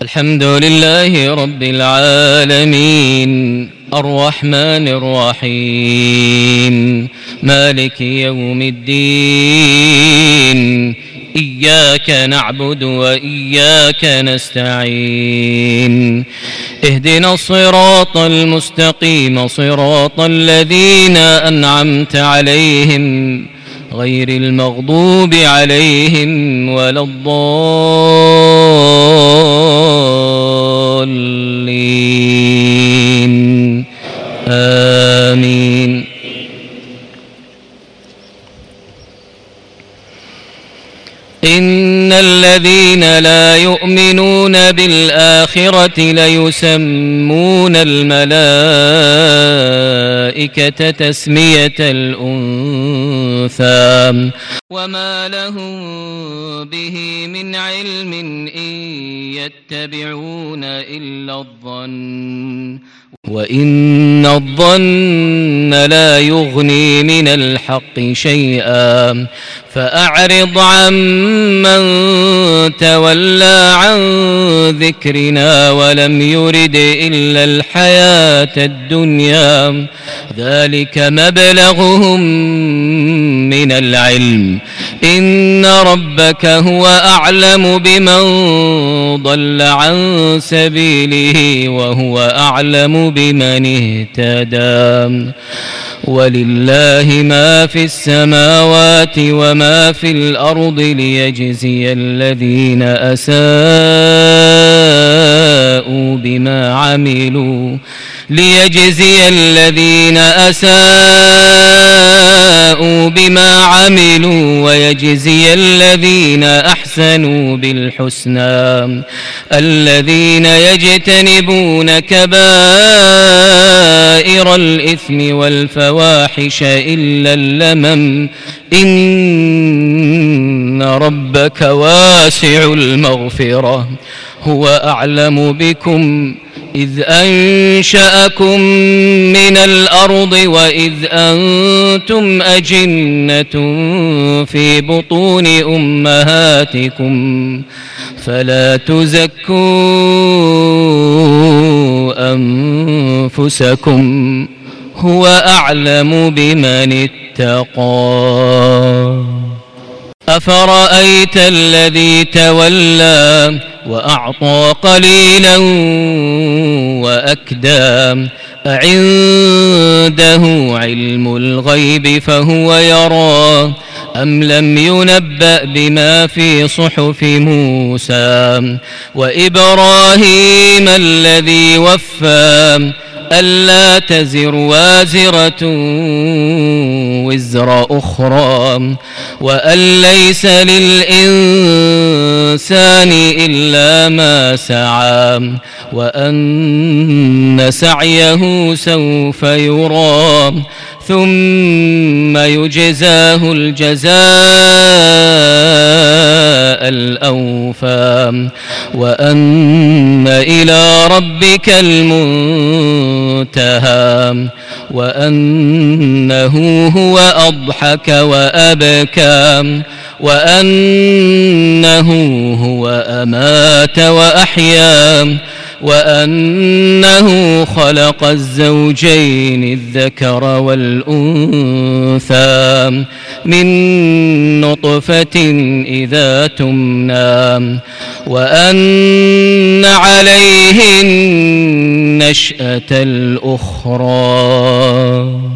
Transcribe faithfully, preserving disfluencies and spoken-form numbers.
الحمد لله رب العالمين الرحمن الرحيم مالك يوم الدين إياك نعبد وإياك نستعين اهدنا الصراط المستقيم صراط الذين أنعمت عليهم غير المغضوب عليهم ولا الضالين آمين. إن الذين لا يؤمنون بالآخرة ليسمون الملائكة تسمية الأنثى وما لهم به من علم إن يتبعون إلا الظن وإن الظن لا يغني من الحق شيئا فأعرض عمن تولى عن ذكرنا ولم يرد إلا الحياة الدنيا ذلك مبلغهم من العلم إن ربك هو أعلم بمن ضل عن سبيله وهو أعلم بمن اهتدى ولله ما في السماوات وما في الأرض ليجزي الذين أساءوا بما عملوا ليجزي الذين أساءوا بما عملوا ويجزي الذين أحسنوا بالحسنى الذين يجتنبون كبائر الإثم والفواحش إلا اللمم إن ربك واسع المغفرة هو أعلم بكم إذ أنشأكم من الأرض وإذ أنتم أجنة في بطون أمهاتكم فلا تزكوا أنفسكم هو أعلم بمن اتقى. أفرأيت الذي تولى وأعطى قليلا وأكدى أعنده علم الغيب فهو يرى أم لم ينبأ بما في صحف موسى وإبراهيم الذي وفى ألا تزر وازرة وزر أخرى وأن ليس للإنسان إلا ما سعى وأن سعيه سوف يرى ثم يجزاه الجزاء الأوفى وأن إلى ربك المنتهى وأنه هو أضحك وأبكى وأنه هو أمات وأحيا وأنه خلق الزوجين الذكر والأنثى من نطفة إذا تمنى وأن عليه النشأة الأخرى.